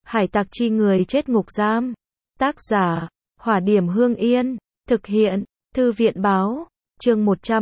Hải tặc chi người chết ngục giam. Tác giả, Hỏa Điểm Hương Yên. Thực hiện, Thư viện báo. Chương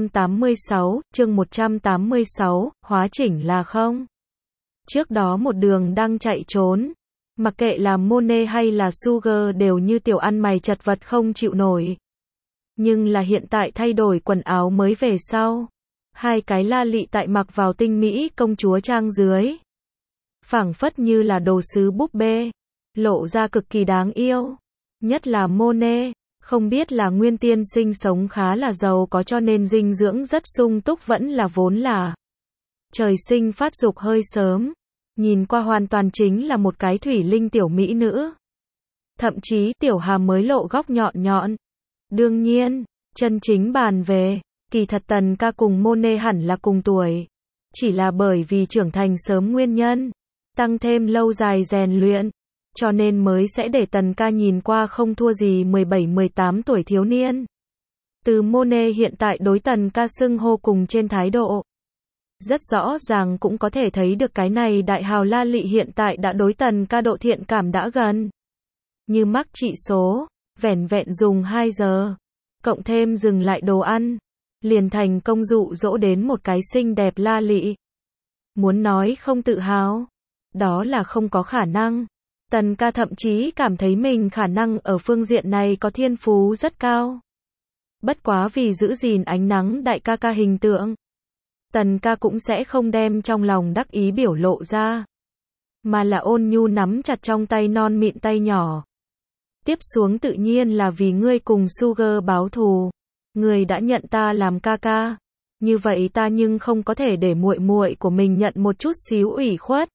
186, hóa chỉnh là không. Trước đó một đường đang chạy trốn. Mặc kệ là Monet hay là Sugar đều như tiểu ăn mày chật vật không chịu nổi. Nhưng là hiện tại thay đổi quần áo mới về sau. Hai cái la lị tại mặc vào tinh mỹ công chúa trang dưới. Phảng phất như là đồ sứ búp bê. Lộ ra cực kỳ đáng yêu. Nhất là Monet. Không biết là nguyên tiên sinh sống khá là giàu có cho nên dinh dưỡng rất sung túc vẫn là vốn là trời sinh phát dục hơi sớm. Nhìn qua hoàn toàn chính là một cái thủy linh tiểu mỹ nữ. Thậm chí tiểu hàm mới lộ góc nhọn nhọn. Đương nhiên, chân chính bàn về, kỳ thật Tần ca cùng Monet hẳn là cùng tuổi. Chỉ là bởi vì trưởng thành sớm nguyên nhân, tăng thêm lâu dài rèn luyện, cho nên mới sẽ để Tần ca nhìn qua không thua gì 17-18 tuổi thiếu niên. Từ Monet hiện tại đối Tần ca xưng hô cùng trên thái độ. Rất rõ ràng cũng có thể thấy được cái này đại hào la lị hiện tại đã đối Tần ca độ thiện cảm đã gần. Như mắc trị số, vẻn vẹn dùng 2 giờ, cộng thêm dừng lại đồ ăn, liền thành công dụ dỗ đến một cái xinh đẹp la lị. Muốn nói không tự hào, đó là không có khả năng. Tần ca thậm chí cảm thấy mình khả năng ở phương diện này có thiên phú rất cao. Bất quá vì giữ gìn ánh nắng đại ca ca hình tượng, Tần ca cũng sẽ không đem trong lòng đắc ý biểu lộ ra, mà là ôn nhu nắm chặt trong tay non mịn tay nhỏ. Tiếp xuống tự nhiên là vì ngươi cùng Sugar báo thù. Ngươi đã nhận ta làm ca ca, như vậy ta nhưng không có thể để muội muội của mình nhận một chút xíu ủy khuất.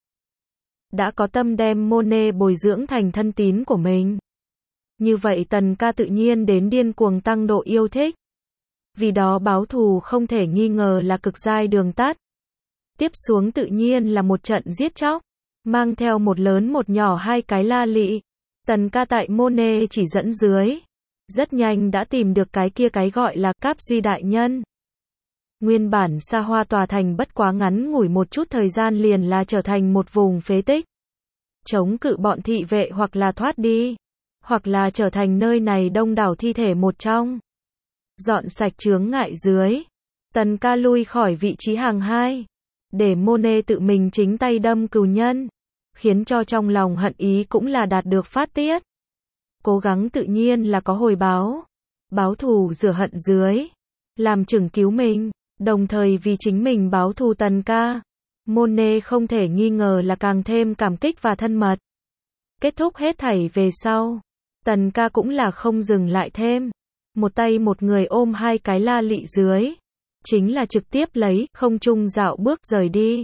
Đã có tâm đem Monet bồi dưỡng thành thân tín của mình. Như vậy Tần ca tự nhiên đến điên cuồng tăng độ yêu thích. Vì đó báo thù không thể nghi ngờ là cực giai đường tắt. Tiếp xuống tự nhiên là một trận giết chóc, mang theo một lớn một nhỏ hai cái la lị. Tần ca tại Monet chỉ dẫn dưới, rất nhanh đã tìm được cái kia cái gọi là Cáp Duy đại nhân. Nguyên bản xa hoa tòa thành bất quá ngắn ngủi một chút thời gian liền là trở thành một vùng phế tích. Chống cự bọn thị vệ hoặc là thoát đi, hoặc là trở thành nơi này đông đảo thi thể một trong. Dọn sạch chướng ngại dưới, Tần ca lui khỏi vị trí hàng 2, để Monet tự mình chính tay đâm cừu nhân, khiến cho trong lòng hận ý cũng là đạt được phát tiết. Cố gắng tự nhiên là có hồi báo, báo thù rửa hận dưới, làm chừng cứu mình, đồng thời vì chính mình báo thù Tần ca. Monet không thể nghi ngờ là càng thêm cảm kích và thân mật. Kết thúc hết thảy về sau, Tần ca cũng là không dừng lại thêm. Một tay một người ôm hai cái la lị dưới, chính là trực tiếp lấy không trung dạo bước rời đi.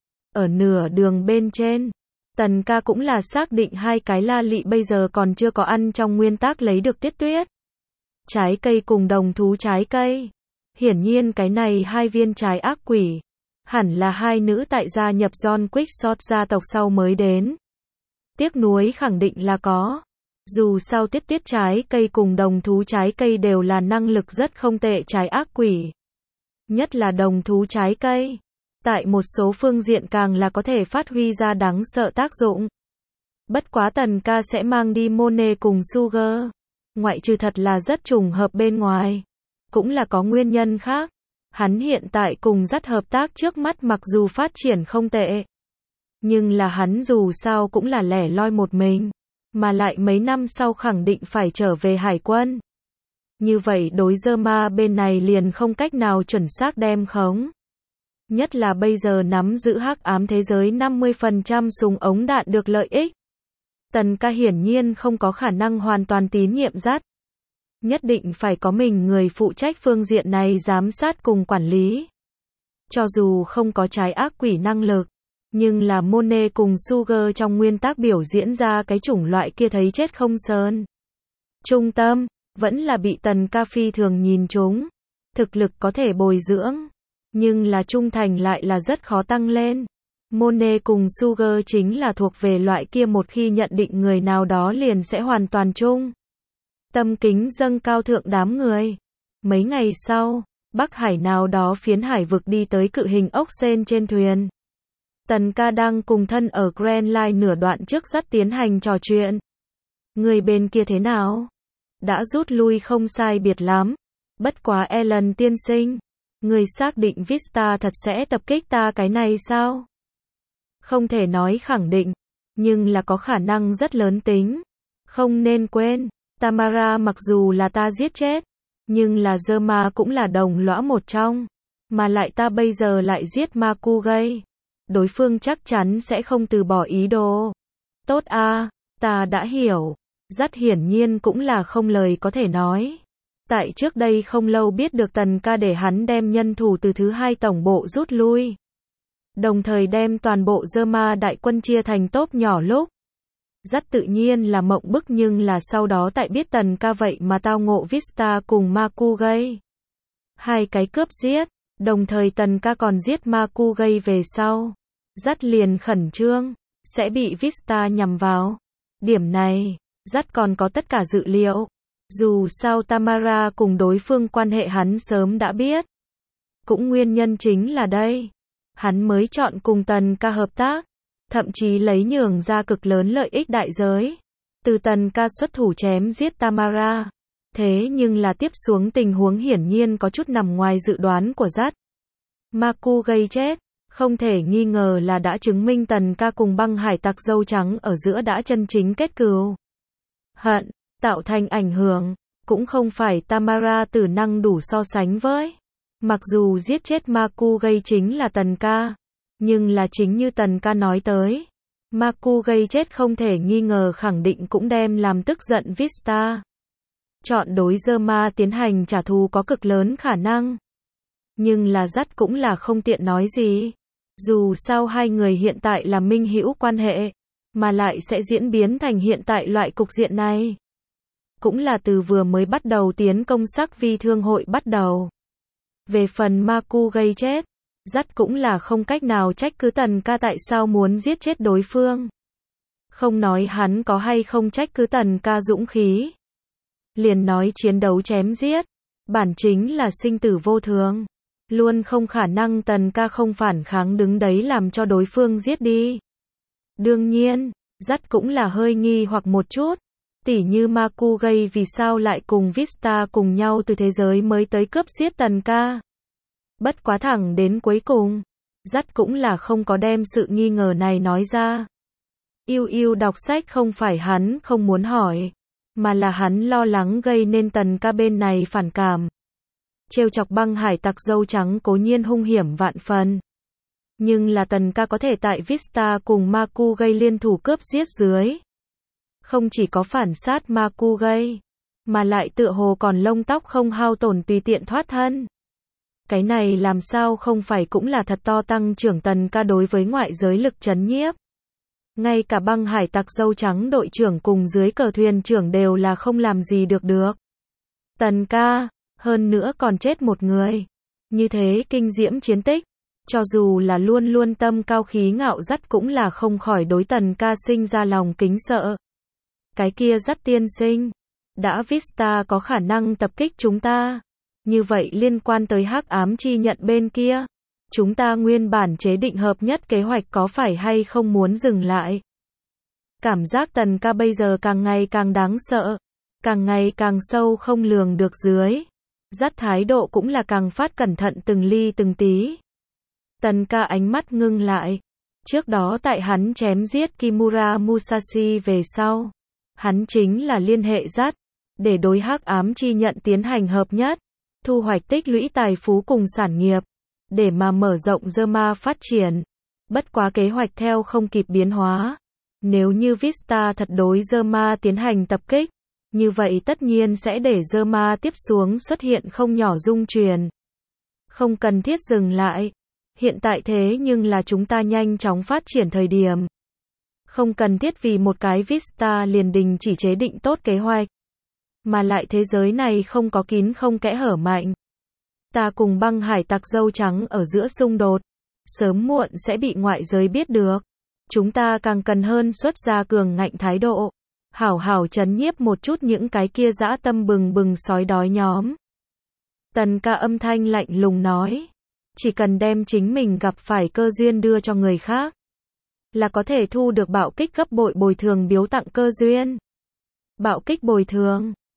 Ở nửa đường bên trên, Tần ca cũng là xác định hai cái la lị bây giờ còn chưa có ăn trong nguyên tắc lấy được tiết tuyết. Trái cây cùng đồng thú trái cây. Hiển nhiên cái này hai viên trái ác quỷ, hẳn là hai nữ tại gia nhập John Quick gia tộc sau mới đến. Tiếc nuối khẳng định là có. Dù sao tiết tuyết trái cây cùng đồng thú trái cây đều là năng lực rất không tệ trái ác quỷ. Nhất là đồng thú trái cây. Tại một số phương diện càng là có thể phát huy ra đáng sợ tác dụng. Bất quá Tần ca sẽ mang đi Monet cùng Sugar. Ngoại trừ thật là rất trùng hợp bên ngoài. Cũng là có nguyên nhân khác. Hắn hiện tại cùng rất hợp tác trước mắt mặc dù phát triển không tệ. Nhưng là hắn dù sao cũng là lẻ loi một mình. Mà lại mấy năm sau khẳng định phải trở về hải quân. Như vậy đối Germa bên này liền không cách nào chuẩn xác đem khống. Nhất là bây giờ nắm giữ hắc ám thế giới 50% súng ống đạn được lợi ích. Tần ca hiển nhiên không có khả năng hoàn toàn tín nhiệm dắt. Nhất định phải có mình người phụ trách phương diện này giám sát cùng quản lý. Cho dù không có trái ác quỷ năng lực, nhưng là Monet cùng Sugar trong nguyên tắc biểu diễn ra cái chủng loại kia thấy chết không sờn. Trung tâm, vẫn là bị Tần ca phi thường nhìn trúng. Thực lực có thể bồi dưỡng, nhưng là trung thành lại là rất khó tăng lên. Monet cùng Sugar chính là thuộc về loại kia một khi nhận định người nào đó liền sẽ hoàn toàn trung. Tâm kính dâng cao thượng đám người. Mấy ngày sau, Bắc Hải nào đó phiến hải vực đi tới cự hình ốc sên trên thuyền. Tần ca đang cùng thân ở Grand Line nửa đoạn trước dắt tiến hành trò chuyện. Người bên kia thế nào? Đã rút lui không sai biệt lắm. Bất quá Ellen tiên sinh. Người xác định Vista thật sẽ tập kích ta cái này sao? Không thể nói khẳng định. Nhưng là có khả năng rất lớn tính. Không nên quên. Tamara mặc dù là ta giết chết. Nhưng là Zerma cũng là đồng lõa một trong. Mà lại ta bây giờ lại giết Makugay. Đối phương chắc chắn sẽ không từ bỏ ý đồ. Tốt a, ta đã hiểu. Rất hiển nhiên cũng là không lời có thể nói. Tại trước đây không lâu biết được Tần ca để hắn đem nhân thủ từ thứ hai tổng bộ rút lui. Đồng thời đem toàn bộ Zerma đại quân chia thành tốp nhỏ lúc. Rất tự nhiên là mộng bức nhưng là sau đó tại biết Tần ca vậy mà tao ngộ Vista cùng Makugay. Hai cái cướp giết, đồng thời Tần ca còn giết Makugay về sau. Rất liền khẩn trương, sẽ bị Vista nhằm vào. Điểm này, rất còn có tất cả dự liệu. Dù sao Tamara cùng đối phương quan hệ hắn sớm đã biết. Cũng nguyên nhân chính là đây. Hắn mới chọn cùng Tần ca hợp tác. Thậm chí lấy nhường ra cực lớn lợi ích đại giới. Từ Tần ca xuất thủ chém giết Tamara. Thế nhưng là tiếp xuống tình huống hiển nhiên có chút nằm ngoài dự đoán của Dắt. Makugay chết. Không thể nghi ngờ là đã chứng minh Tần ca cùng băng hải tặc dâu trắng ở giữa đã chân chính kết cừu. Hận, tạo thành ảnh hưởng, cũng không phải Tamara tử năng đủ so sánh với. Mặc dù giết chết Makugay chính là Tần ca, nhưng là chính như Tần ca nói tới. Makugay chết không thể nghi ngờ khẳng định cũng đem làm tức giận Vista. Chọn đối Zerma tiến hành trả thù có cực lớn khả năng. Nhưng là Dắt cũng là không tiện nói gì. Dù sao hai người hiện tại là minh hữu quan hệ, mà lại sẽ diễn biến thành hiện tại loại cục diện này. Cũng là từ vừa mới bắt đầu tiến công sắc vi thương hội bắt đầu. Về phần Makugay chết, Dắt cũng là không cách nào trách cứ Tần ca tại sao muốn giết chết đối phương. Không nói hắn có hay không trách cứ Tần ca dũng khí. Liền nói chiến đấu chém giết, bản chính là sinh tử vô thường. Luôn không khả năng Tần ca không phản kháng đứng đấy làm cho đối phương giết đi. Đương nhiên, Dắt cũng là hơi nghi hoặc một chút. Tỉ như Makugay vì sao lại cùng Vista cùng nhau từ thế giới mới tới cướp giết Tần ca. Bất quá thẳng đến cuối cùng, Dắt cũng là không có đem sự nghi ngờ này nói ra. Yêu đọc sách không phải hắn không muốn hỏi, mà là hắn lo lắng gây nên Tần ca bên này phản cảm. Trêu chọc băng hải tặc dâu trắng cố nhiên hung hiểm vạn phần. Nhưng là Tần ca có thể tại Vista cùng Makugay liên thủ cướp giết dưới. Không chỉ có phản sát Makugay, mà lại tựa hồ còn lông tóc không hao tổn tùy tiện thoát thân. Cái này làm sao không phải cũng là thật to tăng trưởng Tần ca đối với ngoại giới lực trấn nhiếp. Ngay cả băng hải tặc dâu trắng đội trưởng cùng dưới cờ thuyền trưởng đều là không làm gì được. Tần ca, hơn nữa còn chết một người. Như thế kinh diễm chiến tích, cho dù là luôn luôn tâm cao khí ngạo Dắt cũng là không khỏi đối Tần ca sinh ra lòng kính sợ. Cái kia Dắt tiên sinh, đã Vista có khả năng tập kích chúng ta. Như vậy liên quan tới hắc ám chi nhận bên kia, chúng ta nguyên bản chế định hợp nhất kế hoạch có phải hay không muốn dừng lại. Cảm giác Tần ca bây giờ càng ngày càng đáng sợ, càng ngày càng sâu không lường được dưới. Dắt thái độ cũng là càng phát cẩn thận từng ly từng tí. Tần ca ánh mắt ngưng lại. Trước đó tại hắn chém giết Kimura Musashi về sau, hắn chính là liên hệ Dắt, để đối hắc ám chi nhận tiến hành hợp nhất, thu hoạch tích lũy tài phú cùng sản nghiệp, để mà mở rộng Zerma phát triển. Bất quá kế hoạch theo không kịp biến hóa. Nếu như Vista thật đối Zerma tiến hành tập kích, như vậy tất nhiên sẽ để Zerma tiếp xuống xuất hiện không nhỏ dung chuyển. Không cần thiết dừng lại. Hiện tại thế nhưng là chúng ta nhanh chóng phát triển thời điểm. Không cần thiết vì một cái Vista liền đình chỉ chế định tốt kế hoạch. Mà lại thế giới này không có kín không kẽ hở mạnh. Ta cùng băng hải tặc dâu trắng ở giữa xung đột, sớm muộn sẽ bị ngoại giới biết được. Chúng ta càng cần hơn xuất ra cường ngạnh thái độ. Hảo hảo trấn nhiếp một chút những cái kia dã tâm bừng bừng sói đói nhóm. Tần ca âm thanh lạnh lùng nói. Chỉ cần đem chính mình gặp phải cơ duyên đưa cho người khác. là có thể thu được bạo kích gấp bội bồi thường biếu tặng cơ duyên. Bạo kích bồi thường